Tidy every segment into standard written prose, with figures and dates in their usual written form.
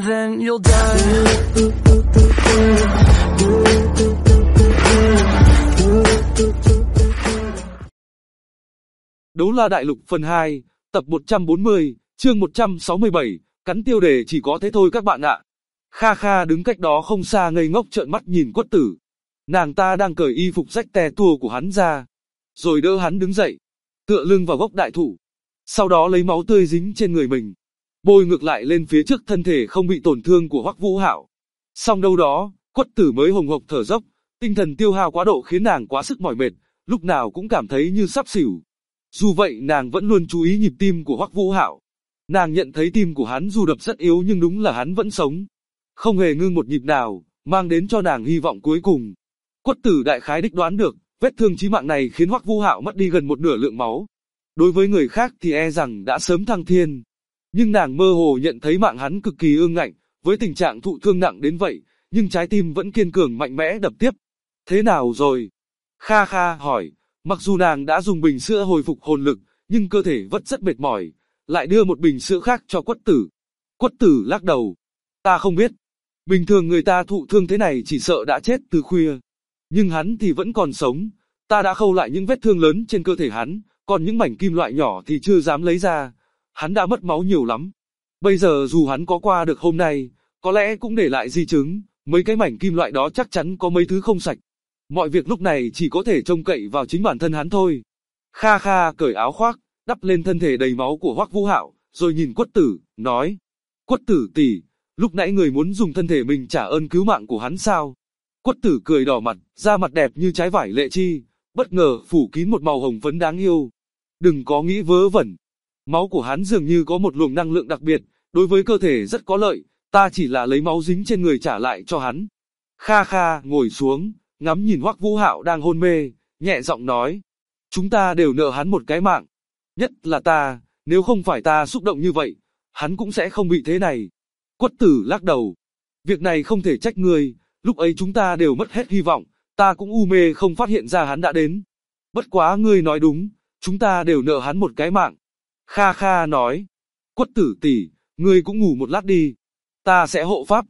and then you'll die. Đấu La Đại Lục phần 2, tập 140, chương 167, cắn tiêu đề chỉ có thế thôi các bạn ạ. Kha Kha đứng cách đó không xa ngây ngốc trợn mắt nhìn Quất Tử. Nàng ta đang cởi y phục rách te tua của hắn ra, rồi đỡ hắn đứng dậy, tựa lưng vào gốc đại thụ. Sau đó lấy máu tươi dính trên người mình, bôi ngược lại lên phía trước thân thể không bị tổn thương của Hoắc Vũ Hạo. Xong đâu đó, Quất Tử mới hồng hộc thở dốc, tinh thần tiêu hao quá độ khiến nàng quá sức mỏi mệt, lúc nào cũng cảm thấy như sắp xỉu. Dù vậy nàng vẫn luôn chú ý nhịp tim của Hoắc Vũ Hạo. Nàng nhận thấy tim của hắn dù đập rất yếu nhưng đúng là hắn vẫn sống, không hề ngưng một nhịp nào, mang đến cho nàng hy vọng cuối cùng. Quất Tử đại khái đích đoán được, vết thương chí mạng này khiến Hoắc Vũ Hạo mất đi gần một nửa lượng máu. Đối với người khác thì e rằng đã sớm thăng thiên, nhưng nàng mơ hồ nhận thấy mạng hắn cực kỳ ương ngạnh, với tình trạng thụ thương nặng đến vậy, nhưng trái tim vẫn kiên cường mạnh mẽ đập tiếp. Thế nào rồi? Kha Kha hỏi, mặc dù nàng đã dùng bình sữa hồi phục hồn lực, nhưng cơ thể vẫn rất mệt mỏi, lại đưa một bình sữa khác cho Quất Tử. Quất Tử lắc đầu, ta không biết. Bình thường người ta thụ thương thế này chỉ sợ đã chết từ khuya, nhưng hắn thì vẫn còn sống. Ta đã khâu lại những vết thương lớn trên cơ thể hắn, còn những mảnh kim loại nhỏ thì chưa dám lấy ra. Hắn đã mất máu nhiều lắm. Bây giờ dù hắn có qua được hôm nay, có lẽ cũng để lại di chứng, mấy cái mảnh kim loại đó chắc chắn có mấy thứ không sạch. Mọi việc lúc này chỉ có thể trông cậy vào chính bản thân hắn thôi. Kha Kha cởi áo khoác, đắp lên thân thể đầy máu của Hoắc Vũ Hạo, rồi nhìn Quất Tử, nói: Quất Tử tỷ, lúc nãy người muốn dùng thân thể mình trả ơn cứu mạng của hắn sao? Quất Tử cười đỏ mặt, da mặt đẹp như trái vải lệ chi, bất ngờ phủ kín một màu hồng phấn đáng yêu. Đừng có nghĩ vớ vẩn. Máu của hắn dường như có một luồng năng lượng đặc biệt, đối với cơ thể rất có lợi, ta chỉ là lấy máu dính trên người trả lại cho hắn. Kha Kha ngồi xuống, ngắm nhìn Hoắc Vũ Hạo đang hôn mê, nhẹ giọng nói: chúng ta đều nợ hắn một cái mạng. Nhất là ta, nếu không phải ta xúc động như vậy, hắn cũng sẽ không bị thế này. Quất Tử lắc đầu. Việc này không thể trách ngươi, lúc ấy chúng ta đều mất hết hy vọng, ta cũng u mê không phát hiện ra hắn đã đến. Bất quá ngươi nói đúng, chúng ta đều nợ hắn một cái mạng. Kha Kha nói: Quất Tử tỷ, ngươi cũng ngủ một lát đi, ta sẽ hộ pháp.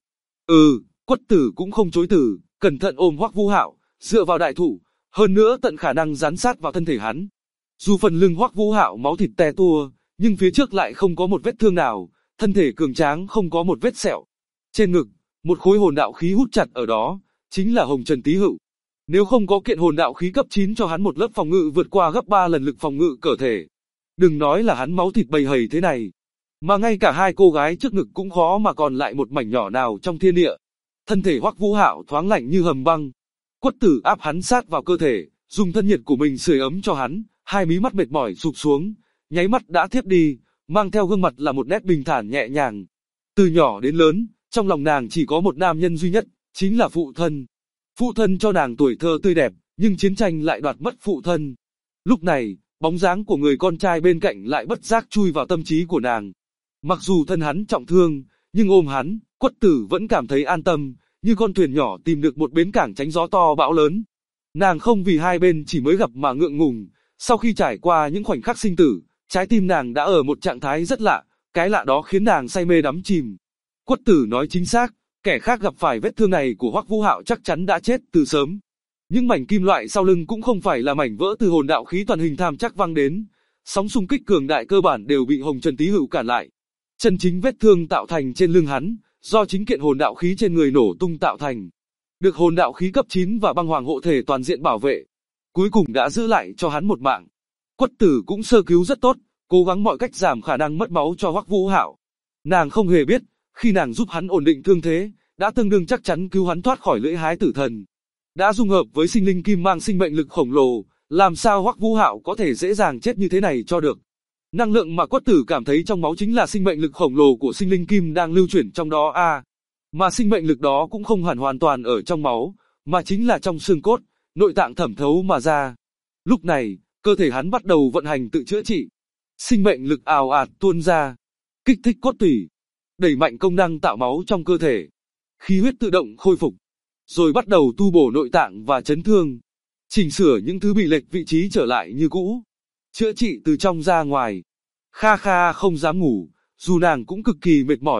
Quất Tử cũng không chối từ, cẩn thận ôm Hoắc Vũ Hạo, dựa vào đại thụ, hơn nữa tận khả năng dán sát vào thân thể hắn. Dù phần lưng Hoắc Vũ Hạo máu thịt te tua, nhưng phía trước lại không có một vết thương nào, thân thể cường tráng không có một vết sẹo. Trên ngực, một khối hồn đạo khí hút chặt ở đó, chính là Hồng Trần Tý Hựu. Nếu không có kiện hồn đạo khí cấp 9 cho hắn một lớp phòng ngự vượt qua gấp 3 lần lực phòng ngự cơ thể, đừng nói là hắn máu thịt bầy hầy thế này, mà ngay cả hai cô gái trước ngực cũng khó mà còn lại một mảnh nhỏ nào trong thiên địa. Thân thể Hoắc Vũ Hạo thoáng lạnh như hầm băng. Quất Tử áp hắn sát vào cơ thể, dùng thân nhiệt của mình sưởi ấm cho hắn, hai mí mắt mệt mỏi sụp xuống, nháy mắt đã thiếp đi, mang theo gương mặt là một nét bình thản nhẹ nhàng. Từ nhỏ đến lớn, trong lòng nàng chỉ có một nam nhân duy nhất, chính là phụ thân. Phụ thân cho nàng tuổi thơ tươi đẹp, nhưng chiến tranh lại đoạt mất phụ thân. Lúc này, bóng dáng của người con trai bên cạnh lại bất giác chui vào tâm trí của nàng. Mặc dù thân hắn trọng thương, nhưng ôm hắn, Quất Tử vẫn cảm thấy an tâm, như con thuyền nhỏ tìm được một bến cảng tránh gió to bão lớn. Nàng không vì hai bên chỉ mới gặp mà ngượng ngùng, sau khi trải qua những khoảnh khắc sinh tử, trái tim nàng đã ở một trạng thái rất lạ, cái lạ đó khiến nàng say mê đắm chìm. Quất Tử nói chính xác, kẻ khác gặp phải vết thương này của Hoắc Vũ Hạo chắc chắn đã chết từ sớm. Những mảnh kim loại sau lưng cũng không phải là mảnh vỡ từ hồn đạo khí toàn hình tham chắc văng đến, sóng xung kích cường đại cơ bản đều bị Hồng Trần Tý Hựu cản lại. Chân chính vết thương tạo thành trên lưng hắn, do chính kiện hồn đạo khí trên người nổ tung tạo thành. Được hồn đạo khí cấp 9 và băng hoàng hộ thể toàn diện bảo vệ, cuối cùng đã giữ lại cho hắn một mạng. Quất Tử cũng sơ cứu rất tốt, cố gắng mọi cách giảm khả năng mất máu cho Hoắc Vũ Hạo. Nàng không hề biết, khi nàng giúp hắn ổn định thương thế, đã tương đương chắc chắn cứu hắn thoát khỏi lưỡi hái tử thần. Đã dung hợp với sinh linh kim mang sinh mệnh lực khổng lồ, làm sao Hoắc Vũ Hạo có thể dễ dàng chết như thế này cho được. Năng lượng mà Quất Tử cảm thấy trong máu chính là sinh mệnh lực khổng lồ của sinh linh kim đang lưu chuyển trong đó mà sinh mệnh lực đó cũng không hẳn hoàn toàn ở trong máu, mà chính là trong xương cốt, nội tạng thẩm thấu mà ra. Lúc này, cơ thể hắn bắt đầu vận hành tự chữa trị. Sinh mệnh lực ào ạt tuôn ra, kích thích cốt tủy, đẩy mạnh công năng tạo máu trong cơ thể. Khí huyết tự động khôi phục, rồi bắt đầu tu bổ nội tạng và chấn thương, chỉnh sửa những thứ bị lệch vị trí trở lại như cũ, chữa trị từ trong ra ngoài. Kha Kha không dám ngủ, dù nàng cũng cực kỳ mệt mỏi,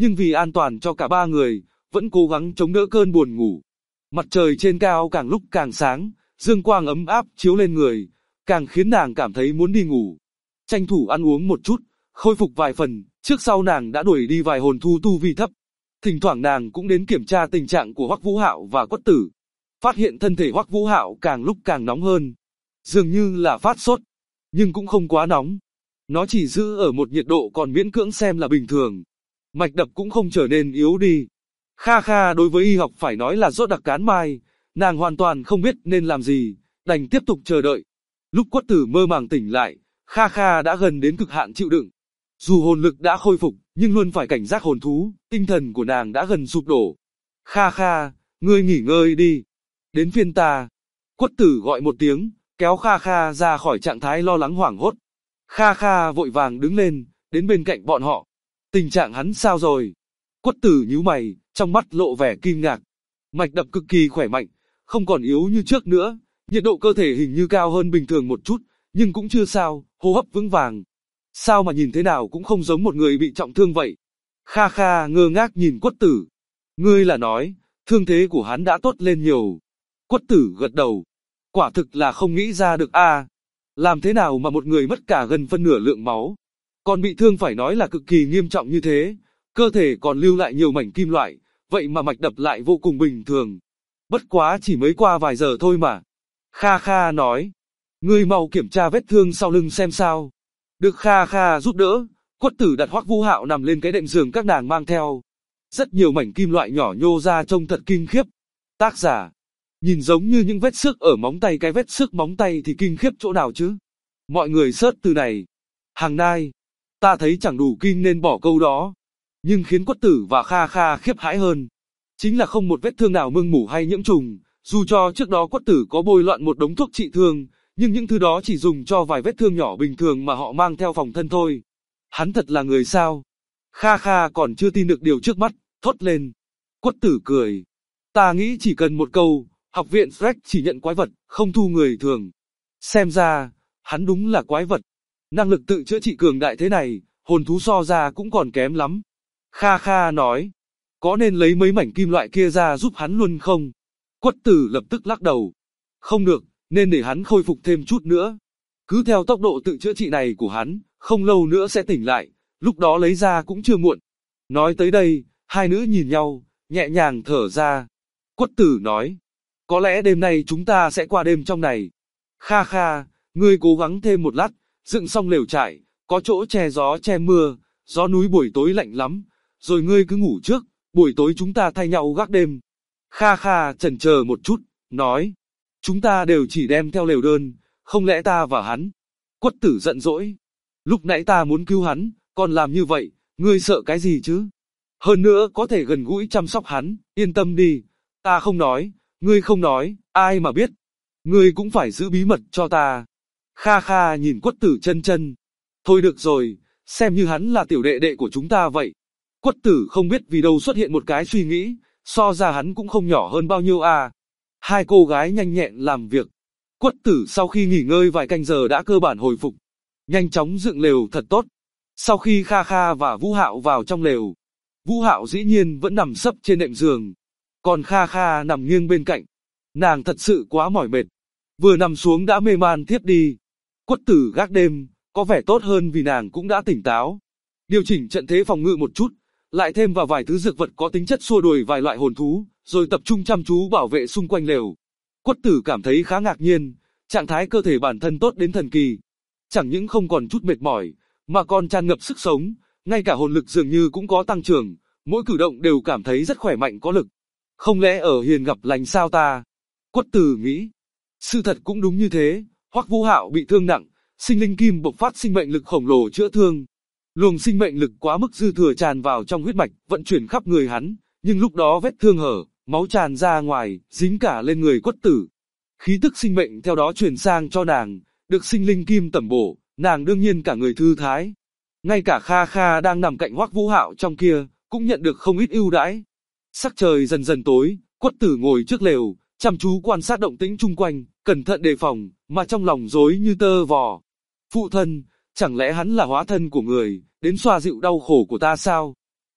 nhưng vì an toàn cho cả ba người, vẫn cố gắng chống đỡ cơn buồn ngủ. Mặt trời trên cao càng lúc càng sáng, dương quang ấm áp chiếu lên người, càng khiến nàng cảm thấy muốn đi ngủ. Tranh thủ ăn uống một chút, khôi phục vài phần, trước sau nàng đã đuổi đi vài hồn thú tu vi thấp. Thỉnh thoảng nàng cũng đến kiểm tra tình trạng của Hoắc Vũ Hạo và Quất Tử. Phát hiện thân thể Hoắc Vũ Hạo càng lúc càng nóng hơn. Dường như là phát sốt, nhưng cũng không quá nóng. Nó chỉ giữ ở một nhiệt độ còn miễn cưỡng xem là bình thường. Mạch đập cũng không trở nên yếu đi. Kha Kha đối với y học phải nói là rốt đặc cán mai, nàng hoàn toàn không biết nên làm gì, đành tiếp tục chờ đợi. Lúc Quất Tử mơ màng tỉnh lại, Kha Kha đã gần đến cực hạn chịu đựng. Dù hồn lực đã khôi phục, nhưng luôn phải cảnh giác hồn thú, tinh thần của nàng đã gần sụp đổ. Kha Kha, ngươi nghỉ ngơi đi. Đến phiên ta. Quất Tử gọi một tiếng, kéo Kha Kha ra khỏi trạng thái lo lắng hoảng hốt. Kha Kha vội vàng đứng lên, đến bên cạnh bọn họ. Tình trạng hắn sao rồi? Quất Tử nhíu mày, trong mắt lộ vẻ kinh ngạc. Mạch đập cực kỳ khỏe mạnh, không còn yếu như trước nữa, nhiệt độ cơ thể hình như cao hơn bình thường một chút, nhưng cũng chưa sao, hô hấp vững vàng. Sao mà nhìn thế nào cũng không giống một người bị trọng thương vậy? Kha Kha ngơ ngác nhìn Quất Tử. Ngươi là nói, thương thế của hắn đã tốt lên nhiều. Quất Tử gật đầu. Quả thực là không nghĩ ra được a. Làm thế nào mà một người mất cả gần phân nửa lượng máu, còn bị thương phải nói là cực kỳ nghiêm trọng như thế, cơ thể còn lưu lại nhiều mảnh kim loại, vậy mà mạch đập lại vô cùng bình thường. Bất quá chỉ mới qua vài giờ thôi mà. Kha Kha nói. Ngươi mau kiểm tra vết thương sau lưng xem sao. Được Kha Kha giúp đỡ, Quất Tử đặt Hoắc Vũ Hạo nằm lên cái đệm giường các nàng mang theo. Rất nhiều mảnh kim loại nhỏ nhô ra trông thật kinh khiếp. Tác giả. Nhìn giống như những vết xước ở móng tay, cái vết xước móng tay thì kinh khiếp chỗ nào chứ? Mọi người search từ này. Hàng Nai. Ta thấy chẳng đủ kinh nên bỏ câu đó. Nhưng khiến Quất Tử và Kha Kha khiếp hãi hơn, chính là không một vết thương nào mưng mủ hay nhiễm trùng. Dù cho trước đó Quất Tử có bôi loạn một đống thuốc trị thương, nhưng những thứ đó chỉ dùng cho vài vết thương nhỏ bình thường mà họ mang theo phòng thân thôi. Hắn thật là người sao? Kha Kha còn chưa tin được điều trước mắt, thốt lên. Quất Tử cười. Ta nghĩ chỉ cần một câu, học viện Freck chỉ nhận quái vật, không thu người thường. Xem ra, hắn đúng là quái vật. Năng lực tự chữa trị cường đại thế này, hồn thú so ra cũng còn kém lắm. Kha Kha nói. Có nên lấy mấy mảnh kim loại kia ra giúp hắn luôn không? Quất Tử lập tức lắc đầu. Không được, nên để hắn khôi phục thêm chút nữa. Cứ theo tốc độ tự chữa trị này của hắn, không lâu nữa sẽ tỉnh lại, lúc đó lấy ra cũng chưa muộn. Nói tới đây, hai nữ nhìn nhau, nhẹ nhàng thở ra. Quất Tử nói. Có lẽ đêm nay chúng ta sẽ qua đêm trong này. Kha Kha, ngươi cố gắng thêm một lát, dựng xong lều trại, có chỗ che gió che mưa, gió núi buổi tối lạnh lắm, rồi ngươi cứ ngủ trước, buổi tối chúng ta thay nhau gác đêm. Kha Kha chần chờ một chút, nói. Chúng ta đều chỉ đem theo lều đơn, không lẽ ta và hắn? Quất Tử giận dỗi. Lúc nãy ta muốn cứu hắn, còn làm như vậy, ngươi sợ cái gì chứ? Hơn nữa có thể gần gũi chăm sóc hắn, yên tâm đi. Ta không nói, ngươi không nói, ai mà biết. Ngươi cũng phải giữ bí mật cho ta. Kha Kha nhìn Quất Tử chân chân. Thôi được rồi, xem như hắn là tiểu đệ đệ của chúng ta vậy. Quất Tử không biết vì đâu xuất hiện một cái suy nghĩ, so ra hắn cũng không nhỏ hơn bao nhiêu à. Hai cô gái nhanh nhẹn làm việc. Quất Tử sau khi nghỉ ngơi vài canh giờ đã cơ bản hồi phục. Nhanh chóng dựng lều thật tốt. Sau khi Kha Kha và Vũ Hạo vào trong lều, Vũ Hạo dĩ nhiên vẫn nằm sấp trên nệm giường. Còn Kha Kha nằm nghiêng bên cạnh. Nàng thật sự quá mỏi mệt. Vừa nằm xuống đã mê man thiếp đi. Quất Tử gác đêm, có vẻ tốt hơn vì nàng cũng đã tỉnh táo. Điều chỉnh trận thế phòng ngự một chút, lại thêm vào vài thứ dược vật có tính chất xua đuổi vài loại hồn thú, rồi tập trung chăm chú bảo vệ xung quanh lều. Quất Tử cảm thấy khá ngạc nhiên, trạng thái cơ thể bản thân tốt đến thần kỳ. Chẳng những không còn chút mệt mỏi, mà còn tràn ngập sức sống, ngay cả hồn lực dường như cũng có tăng trưởng, mỗi cử động đều cảm thấy rất khỏe mạnh có lực. Không lẽ ở hiền gặp lành sao ta? Quất Tử nghĩ. Sự thật cũng đúng như thế, Hoắc Vũ Hạo bị thương nặng, sinh linh kim bộc phát sinh mệnh lực khổng lồ chữa thương. Luồng sinh mệnh lực quá mức dư thừa tràn vào trong huyết mạch, vận chuyển khắp người hắn, nhưng lúc đó vết thương hở, máu tràn ra ngoài, dính cả lên người Quất Tử. Khí tức sinh mệnh theo đó truyền sang cho nàng, được sinh linh kim tẩm bổ, nàng đương nhiên cả người thư thái. Ngay cả Kha Kha đang nằm cạnh Hoắc Vũ Hạo trong kia, cũng nhận được không ít ưu đãi. Sắc trời dần dần tối, Quất Tử ngồi trước lều, chăm chú quan sát động tĩnh chung quanh, cẩn thận đề phòng, mà trong lòng rối như tơ vò. Phụ thân, chẳng lẽ hắn là hóa thân của người, đến xoa dịu đau khổ của ta sao?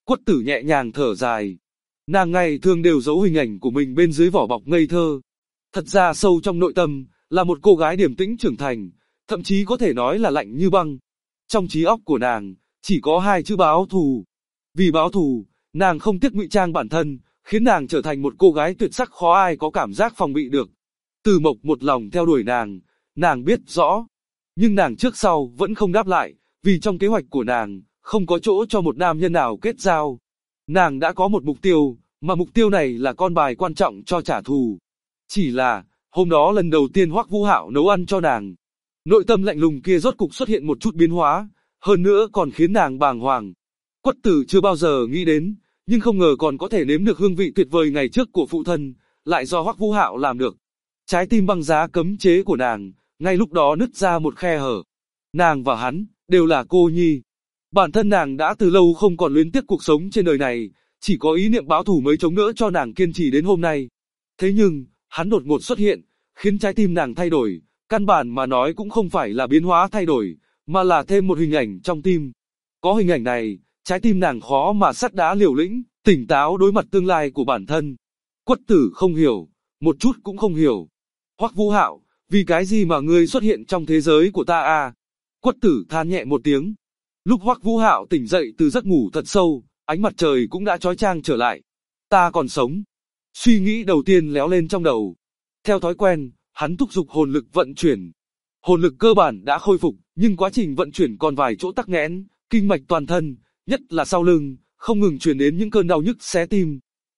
Quất tử nhẹ nhàng thở dài. Nàng ngày thường đều giấu hình ảnh của mình bên dưới vỏ bọc ngây thơ. Thật ra sâu trong nội tâm, là một cô gái điềm tĩnh trưởng thành, thậm chí có thể nói là lạnh như băng. Trong trí óc của nàng, chỉ có hai chữ báo thù. Vì báo thù, nàng không tiếc ngụy trang bản thân, khiến nàng trở thành một cô gái tuyệt sắc khó ai có cảm giác phòng bị được. Từ Mộc một lòng theo đuổi nàng biết rõ. Nhưng nàng trước sau vẫn không đáp lại, vì trong kế hoạch của nàng, không có chỗ cho một nam nhân nào kết giao. Nàng đã có một mục tiêu, mà mục tiêu này là con bài quan trọng cho trả thù. Chỉ là, hôm đó lần đầu tiên Hoắc Vũ Hạo nấu ăn cho nàng. Nội tâm lạnh lùng kia rốt cục xuất hiện một chút biến hóa, hơn nữa còn khiến nàng bàng hoàng. Quất tử chưa bao giờ nghĩ đến, nhưng không ngờ còn có thể nếm được hương vị tuyệt vời ngày trước của phụ thân, lại do Hoắc Vũ Hạo làm được. Trái tim băng giá cấm chế của nàng, ngay lúc đó nứt ra một khe hở. Nàng và hắn, đều là cô nhi. Bản thân nàng đã từ lâu không còn luyến tiếc cuộc sống trên đời này, chỉ có ý niệm báo thù mới chống đỡ cho nàng kiên trì đến hôm nay. Thế nhưng, hắn đột ngột xuất hiện, khiến trái tim nàng thay đổi, căn bản mà nói cũng không phải là biến hóa thay đổi, mà là thêm một hình ảnh trong tim. Có hình ảnh này, trái tim nàng khó mà sắt đá liều lĩnh, tỉnh táo đối mặt tương lai của bản thân. Quất tử không hiểu, một chút cũng không hiểu. Hoắc Vũ Hạo, vì cái gì mà ngươi xuất hiện trong thế giới của ta à? Quất tử than nhẹ một tiếng. Lúc Hoắc Vũ Hạo tỉnh dậy từ giấc ngủ thật sâu, ánh mặt trời cũng đã chói chang trở lại. Ta còn sống. Suy nghĩ đầu tiên léo lên trong đầu. Theo thói quen, hắn thúc giục hồn lực vận chuyển. Hồn lực cơ bản đã khôi phục, nhưng quá trình vận chuyển còn vài chỗ tắc nghẽn, kinh mạch toàn thân, nhất là sau lưng, không ngừng truyền đến những cơn đau nhức xé tim.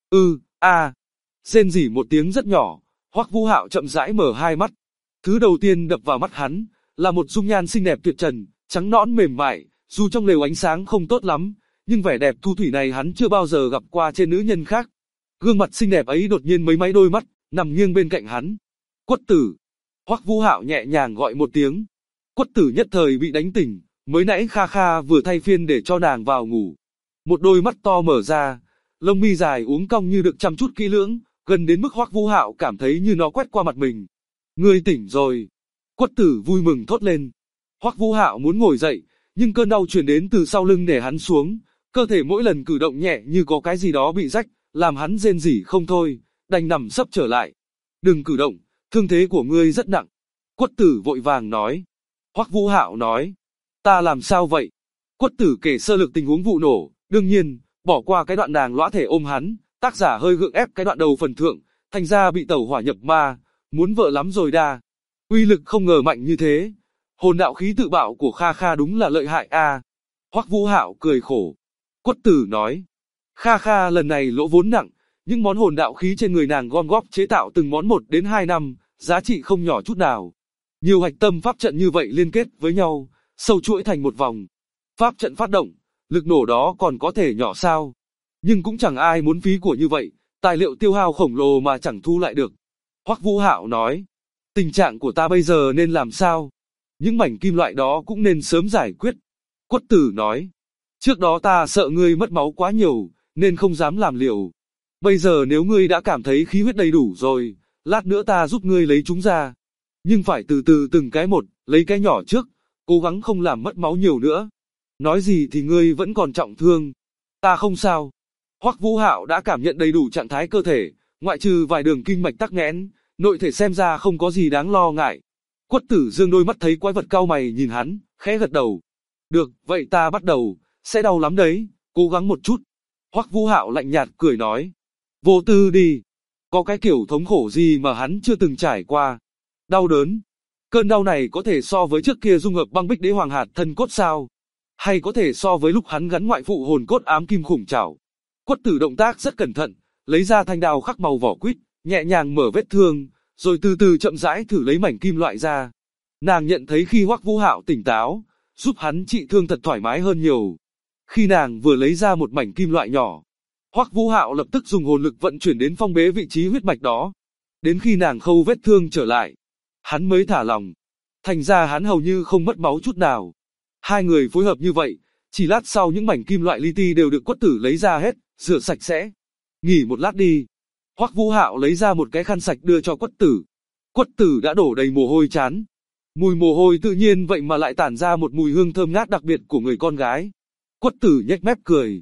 Rên rỉ một tiếng rất nhỏ, Hoắc Vũ Hạo chậm rãi mở hai mắt. Thứ đầu tiên đập vào mắt hắn, là một dung nhan xinh đẹp tuyệt trần, trắng nõn mềm mại, dù trong lều ánh sáng không tốt lắm, nhưng vẻ đẹp thu thủy này hắn chưa bao giờ gặp qua trên nữ nhân khác. Gương mặt xinh đẹp ấy đột nhiên mấy máy đôi mắt, nằm nghiêng bên cạnh hắn. Quất tử. Hoắc Vũ Hạo nhẹ nhàng gọi một tiếng. Quất tử nhất thời bị đánh tỉnh, mới nãy Kha Kha vừa thay phiên để cho nàng vào ngủ. Một đôi mắt to mở ra, lông mi dài uốn cong như được chăm chút kỹ lưỡng, gần đến mức Hoắc Vũ Hạo cảm thấy như nó quét qua mặt mình. Ngươi tỉnh rồi. Quất tử vui mừng thốt lên. Hoắc Vũ Hạo muốn ngồi dậy, nhưng cơn đau truyền đến từ sau lưng để hắn xuống, cơ thể mỗi lần cử động nhẹ như có cái gì đó bị rách, làm hắn rên rỉ không thôi, đành nằm sấp trở lại. Đừng cử động, thương thế của ngươi rất nặng. Quất tử vội vàng nói. Hoắc Vũ Hạo nói. Ta làm sao vậy? Quất tử kể sơ lược tình huống vụ nổ, đương nhiên, bỏ qua cái đoạn nàng lõa thể ôm hắn, tác giả hơi gượng ép cái đoạn đầu phần thượng, thành ra bị tẩu hỏa nhập ma, muốn vợ lắm rồi đa. Uy lực không ngờ mạnh như thế. Hồn đạo khí tự bạo của Kha Kha đúng là lợi hại a. Hoắc Vũ Hạo cười khổ. Quất tử nói. Kha Kha lần này lỗ vốn nặng, những món hồn đạo khí trên người nàng gom góp chế tạo từng món 1 đến 2 năm, giá trị không nhỏ chút nào. Nhiều hạch tâm pháp trận như vậy liên kết với nhau, sâu chuỗi thành một vòng. Pháp trận phát động, lực nổ đó còn có thể nhỏ sao? Nhưng cũng chẳng ai muốn phí của như vậy, tài liệu tiêu hao khổng lồ mà chẳng thu lại được. Hoắc Vũ Hạo nói. Tình trạng của ta bây giờ nên làm sao? Những mảnh kim loại đó cũng nên sớm giải quyết. Quất tử nói. Trước đó ta sợ ngươi mất máu quá nhiều, nên không dám làm liều. Bây giờ nếu ngươi đã cảm thấy khí huyết đầy đủ rồi, lát nữa ta giúp ngươi lấy chúng ra. Nhưng phải từ từ từng cái một, lấy cái nhỏ trước, cố gắng không làm mất máu nhiều nữa. Nói gì thì ngươi vẫn còn trọng thương. Ta không sao. Hoắc Vũ Hạo đã cảm nhận đầy đủ trạng thái cơ thể, ngoại trừ vài đường kinh mạch tắc nghẽn, nội thể xem ra không có gì đáng lo ngại. Quất tử dương đôi mắt thấy quái vật cau mày nhìn hắn, khẽ gật đầu. Được, vậy ta bắt đầu, sẽ đau lắm đấy, cố gắng một chút. Hoắc Vũ Hạo lạnh nhạt cười nói. Vô tư đi. Có cái kiểu thống khổ gì mà hắn chưa từng trải qua. Đau đớn. Cơn đau này có thể so với trước kia dung hợp băng bích đế hoàng hạt thân cốt sao? Hay có thể so với lúc hắn gắn ngoại phụ hồn cốt ám kim khủng trảo? Quất tử động tác rất cẩn thận, lấy ra thanh đao khắc màu vỏ quýt, nhẹ nhàng mở vết thương, rồi từ từ chậm rãi thử lấy mảnh kim loại ra. Nàng nhận thấy khi Hoắc Vũ Hạo tỉnh táo, giúp hắn trị thương thật thoải mái hơn nhiều. Khi nàng vừa lấy ra một mảnh kim loại nhỏ, Hoắc Vũ Hạo lập tức dùng hồn lực vận chuyển đến phong bế vị trí huyết mạch đó. Đến khi nàng khâu vết thương trở lại, hắn mới thả lòng. Thành ra hắn hầu như không mất máu chút nào. Hai người phối hợp như vậy, chỉ lát sau những mảnh kim loại li ti đều được Quất tử lấy ra hết, rửa sạch sẽ. Nghỉ một lát đi. Hoắc Vũ Hạo lấy ra một cái khăn sạch đưa cho Quất tử. Quất tử đã đổ đầy mồ hôi chán. Mùi mồ hôi tự nhiên vậy mà lại tản ra một mùi hương thơm ngát đặc biệt của người con gái. Quất tử nhếch mép cười.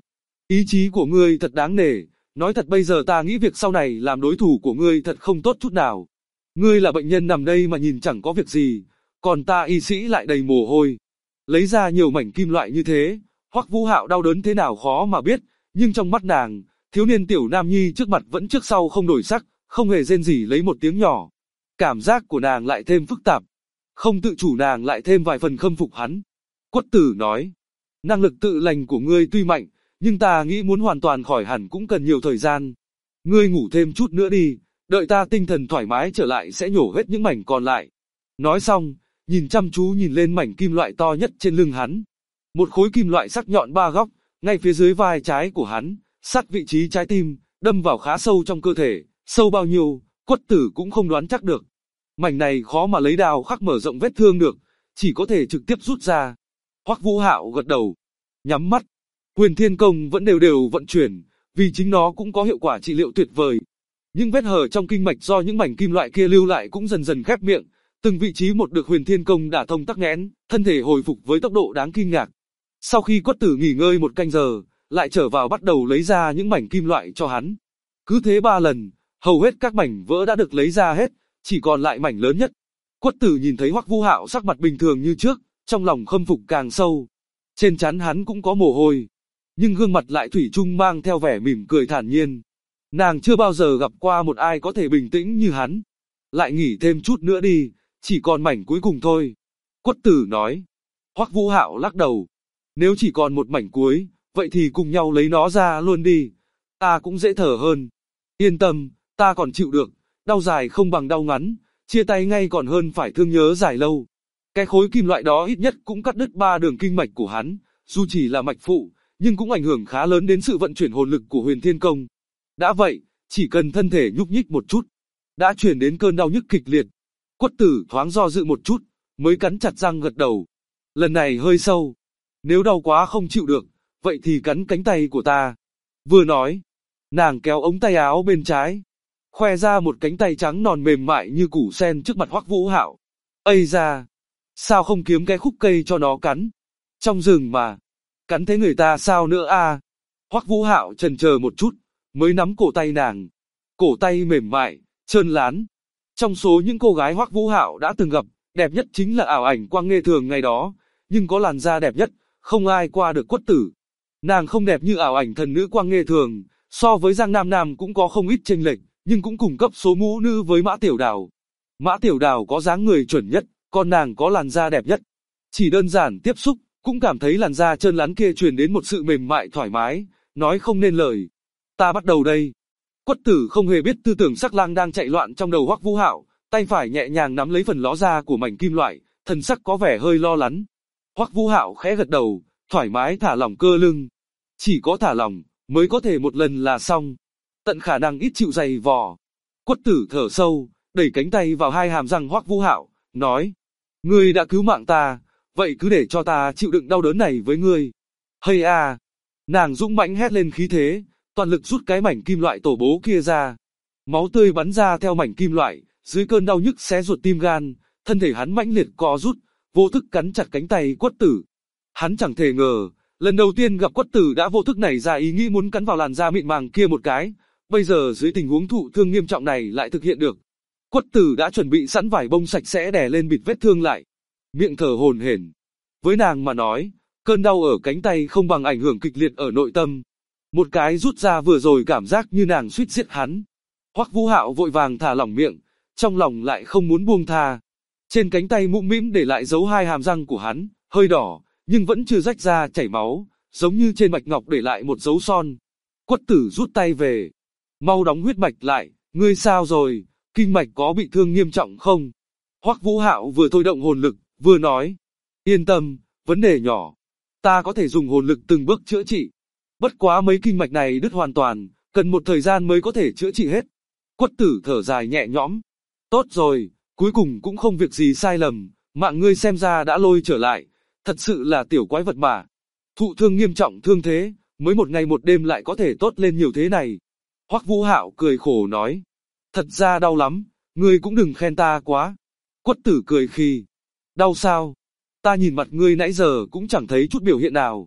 Ý chí của ngươi thật đáng nể, nói thật bây giờ ta nghĩ việc sau này làm đối thủ của ngươi thật không tốt chút nào. Ngươi là bệnh nhân nằm đây mà nhìn chẳng có việc gì, còn ta y sĩ lại đầy mồ hôi. Lấy ra nhiều mảnh kim loại như thế, Hoắc Vũ Hạo đau đớn thế nào khó mà biết, nhưng trong mắt nàng, thiếu niên tiểu nam nhi trước mặt vẫn trước sau không đổi sắc, không hề rên rỉ lấy một tiếng nhỏ. Cảm giác của nàng lại thêm phức tạp, không tự chủ nàng lại thêm vài phần khâm phục hắn. Quất Tử nói, năng lực tự lành của ngươi tuy mạnh, nhưng ta nghĩ muốn hoàn toàn khỏi hẳn cũng cần nhiều thời gian. Ngươi ngủ thêm chút nữa đi, đợi ta tinh thần thoải mái trở lại sẽ nhổ hết những mảnh còn lại. Nói xong, nhìn chăm chú nhìn lên mảnh kim loại to nhất trên lưng hắn. Một khối kim loại sắc nhọn ba góc, ngay phía dưới vai trái của hắn, sát vị trí trái tim, đâm vào khá sâu trong cơ thể, sâu bao nhiêu, Quất Tử cũng không đoán chắc được. Mảnh này khó mà lấy đao khắc mở rộng vết thương được, chỉ có thể trực tiếp rút ra. Hoắc Vũ Hạo gật đầu, nhắm mắt. Huyền Thiên Công vẫn đều đều vận chuyển, vì chính nó cũng có hiệu quả trị liệu tuyệt vời. Những vết hở trong kinh mạch do những mảnh kim loại kia lưu lại cũng dần dần khép miệng, từng vị trí một được Huyền Thiên Công đả thông tắc nghẽn, thân thể hồi phục với tốc độ đáng kinh ngạc. Sau khi Quất Tử nghỉ ngơi một canh giờ, lại trở vào bắt đầu lấy ra những mảnh kim loại cho hắn. Cứ thế 3 lần, hầu hết các mảnh vỡ đã được lấy ra hết, chỉ còn lại mảnh lớn nhất. Quất Tử nhìn thấy Hoắc Vũ Hạo sắc mặt bình thường như trước, trong lòng khâm phục càng sâu. Trên trán hắn cũng có mồ hôi, nhưng gương mặt lại thủy chung mang theo vẻ mỉm cười thản nhiên. Nàng chưa bao giờ gặp qua một ai có thể bình tĩnh như hắn. Lại nghỉ thêm chút nữa đi, chỉ còn mảnh cuối cùng thôi. Quất Tử nói. Hoắc Vũ Hạo lắc đầu. Nếu chỉ còn một mảnh cuối, vậy thì cùng nhau lấy nó ra luôn đi. Ta cũng dễ thở hơn. Yên tâm, ta còn chịu được. Đau dài không bằng đau ngắn, chia tay ngay còn hơn phải thương nhớ dài lâu. Cái khối kim loại đó ít nhất cũng cắt đứt 3 đường kinh mạch của hắn, dù chỉ là mạch phụ, nhưng cũng ảnh hưởng khá lớn đến sự vận chuyển hồn lực của Huyền Thiên Công. Đã vậy, chỉ cần thân thể nhúc nhích một chút, đã chuyển đến cơn đau nhức kịch liệt. Quất Tử thoáng do dự một chút, mới cắn chặt răng gật đầu. Lần này hơi sâu. Nếu đau quá không chịu được, vậy thì cắn cánh tay của ta. Vừa nói, nàng kéo ống tay áo bên trái, khoe ra một cánh tay trắng nòn mềm mại như củ sen trước mặt Hoắc Vũ Hạo. Ây da, sao không kiếm cái khúc cây cho nó cắn? Trong rừng mà, cắn thấy người ta sao nữa a? Hoắc Vũ Hạo chần chờ một chút, mới nắm cổ tay nàng. Cổ tay mềm mại, trơn lán. Trong số những cô gái Hoắc Vũ Hạo đã từng gặp, đẹp nhất chính là ảo ảnh Quang Nghê Thường ngày đó, nhưng có làn da đẹp nhất, không ai qua được Quất Tử. Nàng không đẹp như ảo ảnh thần nữ Quang Nghê Thường, so với Giang Nam Nam cũng có không ít chênh lệch, nhưng cũng cùng cấp số mũ nữ với Mã Tiểu Đào. Mã Tiểu Đào có dáng người chuẩn nhất, còn nàng có làn da đẹp nhất. Chỉ đơn giản tiếp xúc, cũng cảm thấy làn da trơn láng kia truyền đến một sự mềm mại thoải mái, nói không nên lời. Ta bắt đầu đây. Quất Tử không hề biết tư tưởng sắc lang đang chạy loạn trong đầu Hoắc Vũ Hạo, tay phải nhẹ nhàng nắm lấy phần ló ra của mảnh kim loại, thần sắc có vẻ hơi lo lắng. Hoắc Vũ Hạo khẽ gật đầu, thoải mái thả lỏng cơ lưng. Chỉ có thả lỏng, mới có thể một lần là xong. Tận khả năng ít chịu dày vò. Quất Tử thở sâu, đẩy cánh tay vào hai hàm răng Hoắc Vũ Hạo, nói: Ngươi đã cứu mạng ta, vậy cứ để cho ta chịu đựng đau đớn này với ngươi. Hây a! Nàng dũng mãnh hét lên khí thế, toàn lực rút cái mảnh kim loại tổ bố kia ra. Máu tươi bắn ra theo mảnh kim loại, dưới cơn đau nhức xé ruột tim gan, thân thể hắn mãnh liệt co rút, vô thức cắn chặt cánh tay Quất Tử. Hắn chẳng thể ngờ, lần đầu tiên gặp Quất Tử đã vô thức nảy ra ý nghĩ muốn cắn vào làn da mịn màng kia một cái, bây giờ dưới tình huống thụ thương nghiêm trọng này lại thực hiện được. Quất Tử đã chuẩn bị sẵn vải bông sạch sẽ đè lên bịt vết thương lại, miệng thở hổn hển. Với nàng mà nói, cơn đau ở cánh tay không bằng ảnh hưởng kịch liệt ở nội tâm. Một cái rút ra vừa rồi cảm giác như nàng suýt giết hắn. Hoắc Vũ Hạo vội vàng thả lỏng miệng, trong lòng lại không muốn buông tha. Trên cánh tay mũm mĩm để lại dấu hai hàm răng của hắn, hơi đỏ, nhưng vẫn chưa rách ra chảy máu, giống như trên mạch ngọc để lại một dấu son. Quất Tử rút tay về. Mau đóng huyết mạch lại, ngươi sao rồi, kinh mạch có bị thương nghiêm trọng không? Hoắc Vũ Hạo vừa thôi động hồn lực, vừa nói. Yên tâm, vấn đề nhỏ. Ta có thể dùng hồn lực từng bước chữa trị. Bất quá mấy kinh mạch này đứt hoàn toàn, cần một thời gian mới có thể chữa trị hết. Quất Tử thở dài nhẹ nhõm. Tốt rồi, cuối cùng cũng không việc gì sai lầm, mạng ngươi xem ra đã lôi trở lại. Thật sự là tiểu quái vật mà. Thụ thương nghiêm trọng thương thế, mới một ngày một đêm lại có thể tốt lên nhiều thế này. Hoắc Vũ Hạo cười khổ nói. Thật ra đau lắm, ngươi cũng đừng khen ta quá. Quất Tử cười khi. Đau sao? Ta nhìn mặt ngươi nãy giờ cũng chẳng thấy chút biểu hiện nào.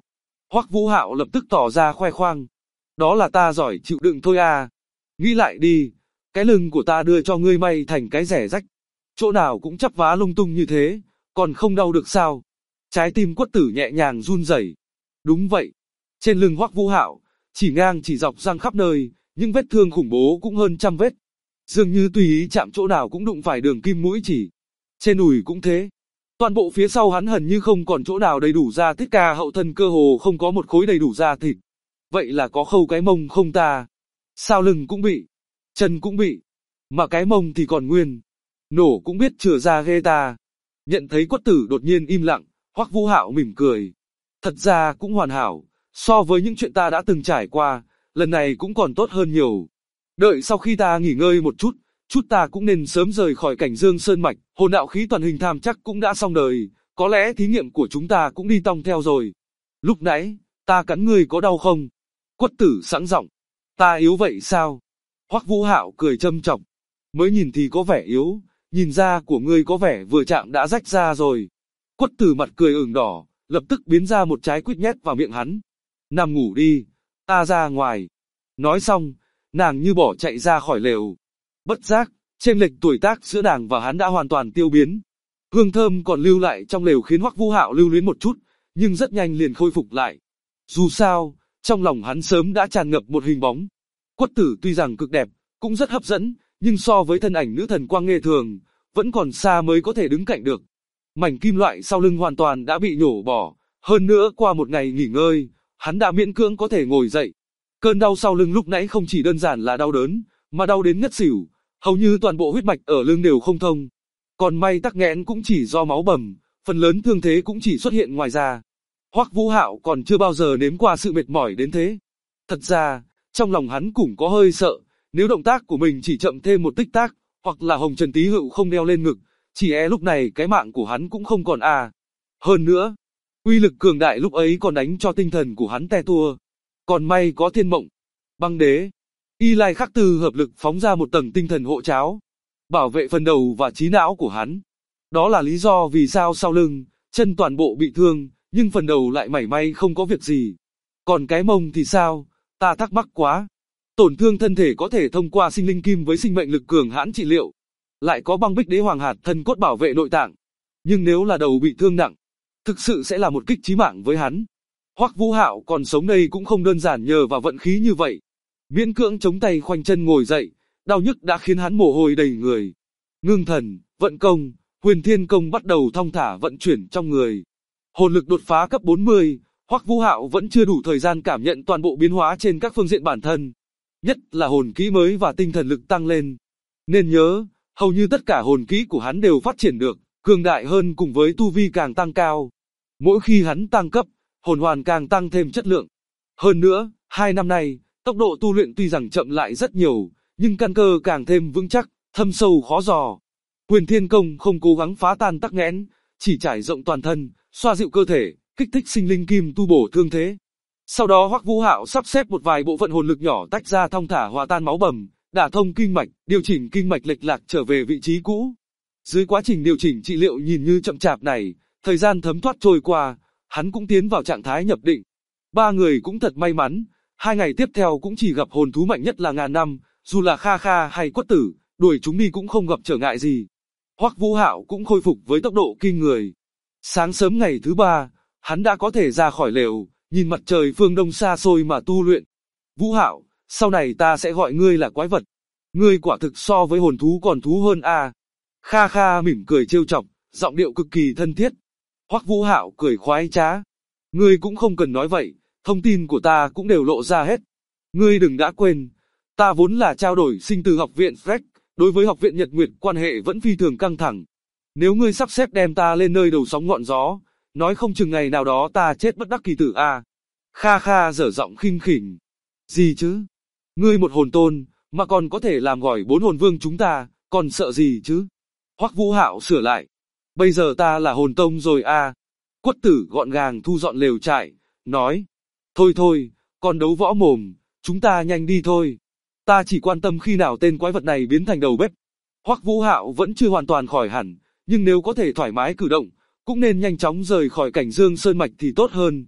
Hoắc Vũ Hạo lập tức tỏ ra khoe khoang. Đó là ta giỏi chịu đựng thôi à. Nghĩ lại đi, cái lưng của ta đưa cho ngươi may thành cái rẻ rách. Chỗ nào cũng chắp vá lung tung như thế, còn không đau được sao? Trái tim Quất Tử nhẹ nhàng run rẩy. Đúng vậy. Trên lưng Hoắc Vũ Hạo, chỉ ngang chỉ dọc răng khắp nơi, những vết thương khủng bố cũng hơn trăm vết. Dường như tùy ý chạm chỗ nào cũng đụng phải đường kim mũi chỉ. Trên đùi cũng thế. Toàn bộ phía sau hắn hẳn như không còn chỗ nào đầy đủ da thịt, cả hậu thân cơ hồ không có một khối đầy đủ da thịt. Vậy là có khâu cái mông không ta? Sao lưng cũng bị, chân cũng bị, mà cái mông thì còn nguyên. Nổ cũng biết chừa ra ghê ta. Nhận thấy Quất Tử đột nhiên im lặng, Hoắc Vũ Hạo mỉm cười. Thật ra cũng hoàn hảo, so với những chuyện ta đã từng trải qua, lần này cũng còn tốt hơn nhiều. Đợi sau khi ta nghỉ ngơi một chút ta cũng nên sớm rời khỏi cảnh Dương Sơn Mạch, hồn đạo khí toàn hình tham chắc cũng đã xong đời, có lẽ thí nghiệm của chúng ta cũng đi tong theo rồi. Lúc nãy, ta cắn ngươi có đau không? Quất Tử sẵn giọng. Ta yếu vậy sao? Hoắc Vũ Hạo cười châm chọc. Mới nhìn thì có vẻ yếu, nhìn da của ngươi có vẻ vừa chạm đã rách ra rồi. Quất Tử mặt cười ửng đỏ, lập tức biến ra một trái quýt nhét vào miệng hắn. Nằm ngủ đi, ta ra ngoài. Nói xong, nàng như bỏ chạy ra khỏi lều. Bất giác, chênh lệch tuổi tác giữa nàng và hắn đã hoàn toàn tiêu biến. Hương thơm còn lưu lại trong lều khiến Hoắc Vũ Hạo lưu luyến một chút, nhưng rất nhanh liền khôi phục lại. Dù sao, trong lòng hắn sớm đã tràn ngập một hình bóng. Quất Tử tuy rằng cực đẹp, cũng rất hấp dẫn, nhưng so với thân ảnh nữ thần Quang Nghê thường, vẫn còn xa mới có thể đứng cạnh được. Mảnh kim loại sau lưng hoàn toàn đã bị nhổ bỏ, hơn nữa qua một ngày nghỉ ngơi, hắn đã miễn cưỡng có thể ngồi dậy. Cơn đau sau lưng lúc nãy không chỉ đơn giản là đau đớn, mà đau đến ngất xỉu, hầu như toàn bộ huyết mạch ở lưng đều không thông. Còn may tắc nghẽn cũng chỉ do máu bầm, phần lớn thương thế cũng chỉ xuất hiện ngoài da. Hoắc Vũ Hạo còn chưa bao giờ nếm qua sự mệt mỏi đến thế. Thật ra, trong lòng hắn cũng có hơi sợ, nếu động tác của mình chỉ chậm thêm một tích tắc, hoặc là Hồng Trần Tí Hựu không đeo lên ngực, chỉ e lúc này cái mạng của hắn cũng không còn à. Hơn nữa, uy lực cường đại lúc ấy còn đánh cho tinh thần của hắn te tua. Còn may có Thiên Mộng, Băng Đế, Y Lai Khắc Tư hợp lực phóng ra một tầng tinh thần hộ cháo, bảo vệ phần đầu và trí não của hắn. Đó là lý do vì sao sau lưng, chân toàn bộ bị thương, nhưng phần đầu lại mảy may không có việc gì. Còn cái mông thì sao? Ta thắc mắc quá. Tổn thương thân thể có thể thông qua sinh linh kim với sinh mệnh lực cường hãn trị liệu. Lại có băng bích đế hoàng hạt thân cốt bảo vệ nội tạng. Nhưng nếu là đầu bị thương nặng, thực sự sẽ là một kích chí mạng với hắn. Hoắc Vũ Hạo còn sống đây cũng không đơn giản nhờ vào vận khí như vậy. Miễn cưỡng chống tay khoanh chân ngồi dậy, đau nhức đã khiến hắn mồ hôi đầy người. Ngưng thần, vận công, Huyền Thiên Công bắt đầu thong thả vận chuyển trong người. Hồn lực đột phá cấp 40, Hoắc Vũ Hạo vẫn chưa đủ thời gian cảm nhận toàn bộ biến hóa trên các phương diện bản thân. Nhất là hồn kỹ mới và tinh thần lực tăng lên. Nên nhớ, hầu như tất cả hồn kỹ của hắn đều phát triển được, cường đại hơn cùng với tu vi càng tăng cao. Mỗi khi hắn tăng cấp, hồn hoàn càng tăng thêm chất lượng. Hơn nữa, 2 năm nay, tốc độ tu luyện tuy rằng chậm lại rất nhiều, nhưng căn cơ càng thêm vững chắc, thâm sâu khó dò. Huyền Thiên Công không cố gắng phá tan tắc nghẽn, chỉ trải rộng toàn thân, xoa dịu cơ thể, kích thích sinh linh kim tu bổ thương thế. Sau đó Hoắc Vũ Hạo sắp xếp một vài bộ phận hồn lực nhỏ tách ra thong thả hòa tan máu bầm, đả thông kinh mạch, điều chỉnh kinh mạch lệch lạc trở về vị trí cũ. Dưới quá trình điều chỉnh trị liệu nhìn như chậm chạp này, thời gian thấm thoát trôi qua, hắn cũng tiến vào trạng thái nhập định. Ba người cũng thật may mắn, 2 ngày tiếp theo cũng chỉ gặp hồn thú mạnh nhất là ngàn năm, dù là Kha Kha hay Quất Tử, đuổi chúng đi cũng không gặp trở ngại gì. Hoắc Vũ Hạo cũng khôi phục với tốc độ kinh người. Sáng sớm ngày thứ 3, hắn đã có thể ra khỏi lều, nhìn mặt trời phương đông xa xôi mà tu luyện. Vũ Hạo, sau này ta sẽ gọi ngươi là quái vật. Ngươi quả thực so với hồn thú còn thú hơn à. Kha Kha mỉm cười trêu chọc, giọng điệu cực kỳ thân thiết. Hoắc Vũ Hạo cười khoái trá. Ngươi cũng không cần nói vậy, thông tin của ta cũng đều lộ ra hết. Ngươi đừng đã quên, ta vốn là trao đổi sinh từ học viện Freck, đối với học viện Nhật Nguyệt quan hệ vẫn phi thường căng thẳng. Nếu ngươi sắp xếp đem ta lên nơi đầu sóng ngọn gió, nói không chừng ngày nào đó ta chết bất đắc kỳ tử à. Kha Kha dở giọng khinh khỉnh. Gì chứ? Ngươi một hồn tôn, mà còn có thể làm gọi 4 hồn vương chúng ta, còn sợ gì chứ? Hoắc Vũ Hạo sửa lại. Bây giờ ta là hồn tông rồi à. Quất Tử gọn gàng thu dọn lều trại, nói. Thôi thôi, còn đấu võ mồm, chúng ta nhanh đi thôi. Ta chỉ quan tâm khi nào tên quái vật này biến thành đầu bếp. Hoắc Vũ Hạo vẫn chưa hoàn toàn khỏi hẳn, nhưng nếu có thể thoải mái cử động, cũng nên nhanh chóng rời khỏi cảnh Dương Sơn Mạch thì tốt hơn.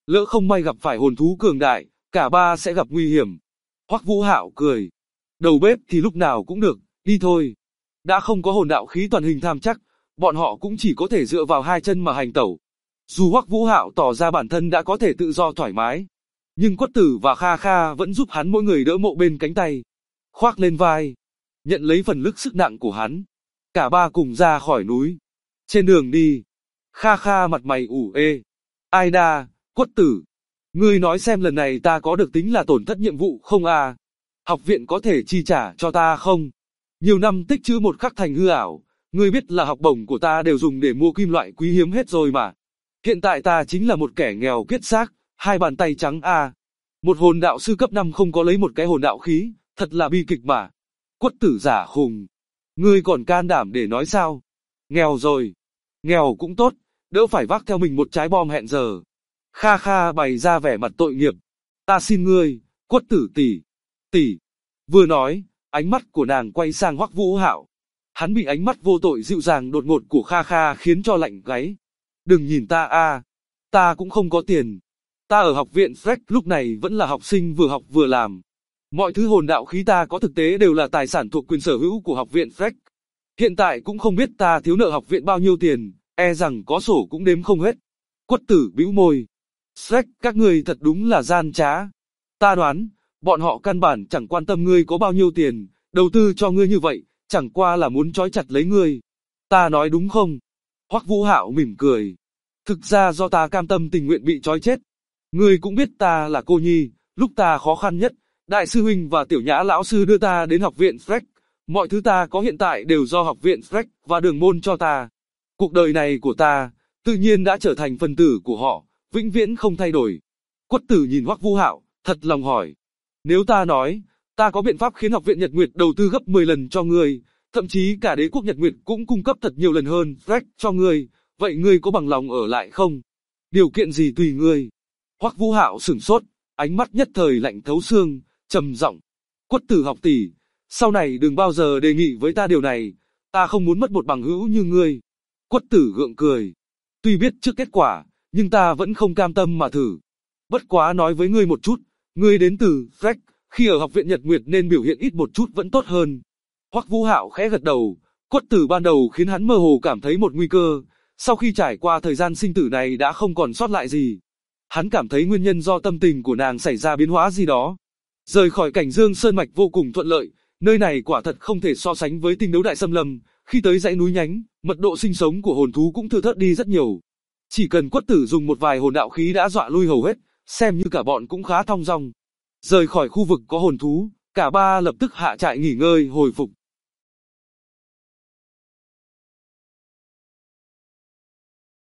Lỡ không may gặp phải hồn thú cường đại, cả ba sẽ gặp nguy hiểm. Hoắc Vũ Hạo cười. Đầu bếp thì lúc nào cũng được, đi thôi. Đã không có hồn đạo khí toàn hình tham chắc, bọn họ cũng chỉ có thể dựa vào hai chân mà hành tẩu. Dù Hoắc Vũ Hạo tỏ ra bản thân đã có thể tự do thoải mái, nhưng Quất Tử và Kha Kha vẫn giúp hắn mỗi người đỡ mộ bên cánh tay, khoác lên vai, nhận lấy phần lực sức nặng của hắn. Cả ba cùng ra khỏi núi. Trên đường đi, Kha Kha mặt mày ủ ê. Ai đa, Quất Tử, ngươi nói xem lần này ta có được tính là tổn thất nhiệm vụ không à? Học viện có thể chi trả cho ta không? Nhiều năm tích trữ một khắc thành hư ảo, ngươi biết là học bổng của ta đều dùng để mua kim loại quý hiếm hết rồi mà. Hiện tại ta chính là một kẻ nghèo kiết xác, hai bàn tay trắng à. Một hồn đạo sư cấp 5 không có lấy một cái hồn đạo khí, thật là bi kịch mà. Quất Tử giả khùng. Ngươi còn can đảm để nói sao? Nghèo rồi. Nghèo cũng tốt, đỡ phải vác theo mình một trái bom hẹn giờ. Kha Kha bày ra vẻ mặt tội nghiệp. Ta xin ngươi, Quất Tử tỷ. Tỷ. Vừa nói, ánh mắt của nàng quay sang Hoắc Vũ Hạo. Hắn bị ánh mắt vô tội dịu dàng đột ngột của Kha Kha khiến cho lạnh gáy. Đừng nhìn ta a, ta cũng không có tiền. Ta ở học viện Freck lúc này vẫn là học sinh vừa học vừa làm. Mọi thứ hồn đạo khí ta có thực tế đều là tài sản thuộc quyền sở hữu của học viện Freck. Hiện tại cũng không biết ta thiếu nợ học viện bao nhiêu tiền, e rằng có sổ cũng đếm không hết. Quất Tử bĩu môi. Freck, các ngươi thật đúng là gian trá. Ta đoán, bọn họ căn bản chẳng quan tâm ngươi có bao nhiêu tiền, đầu tư cho ngươi như vậy, chẳng qua là muốn trói chặt lấy ngươi. Ta nói đúng không? Hoắc Vũ Hạo mỉm cười. Thực ra do ta cam tâm tình nguyện bị trói chết. Ngươi cũng biết ta là cô nhi, lúc ta khó khăn nhất, đại sư huynh và tiểu nhã lão sư đưa ta đến học viện Freck. Mọi thứ ta có hiện tại đều do học viện Freck và đường môn cho ta. Cuộc đời này của ta, tự nhiên đã trở thành phần tử của họ, vĩnh viễn không thay đổi. Quất Tử nhìn Hoắc Vũ Hạo, thật lòng hỏi. Nếu ta nói, ta có biện pháp khiến học viện Nhật Nguyệt đầu tư gấp 10 lần cho ngươi, thậm chí cả đế quốc Nhật Nguyệt cũng cung cấp thật nhiều lần hơn Freck cho ngươi, vậy ngươi có bằng lòng ở lại không? Điều kiện gì tùy ngươi. Hoắc Vũ Hạo sửng sốt, ánh mắt nhất thời lạnh thấu xương, trầm giọng. Quất Tử học tỷ, sau này đừng bao giờ đề nghị với ta điều này, ta không muốn mất một bằng hữu như ngươi. Quất Tử gượng cười. Tuy biết trước kết quả, nhưng ta vẫn không cam tâm mà thử. Bất quá nói với ngươi một chút, ngươi đến từ Freck, khi ở học viện Nhật Nguyệt nên biểu hiện ít một chút vẫn tốt hơn. Hoắc Vũ Hạo khẽ gật đầu, Quất Tử ban đầu khiến hắn mơ hồ cảm thấy một nguy cơ, sau khi trải qua thời gian sinh tử này đã không còn sót lại gì. Hắn cảm thấy nguyên nhân do tâm tình của nàng xảy ra biến hóa gì đó. Rời khỏi cảnh Dương Sơn Mạch vô cùng thuận lợi, nơi này quả thật không thể so sánh với Tinh Đấu Đại Xâm Lâm, khi tới dãy núi nhánh, mật độ sinh sống của hồn thú cũng thưa thớt đi rất nhiều. Chỉ cần Quất Tử dùng một vài hồn đạo khí đã dọa lui hầu hết, xem như cả bọn cũng khá thong dong. Rời khỏi khu vực có hồn thú, cả ba lập tức hạ trại nghỉ ngơi hồi phục.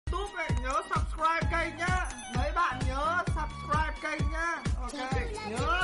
Nhớ subscribe kênh nhá. Mấy bạn nhớ subscribe kênh nhá. Ok, nhớ.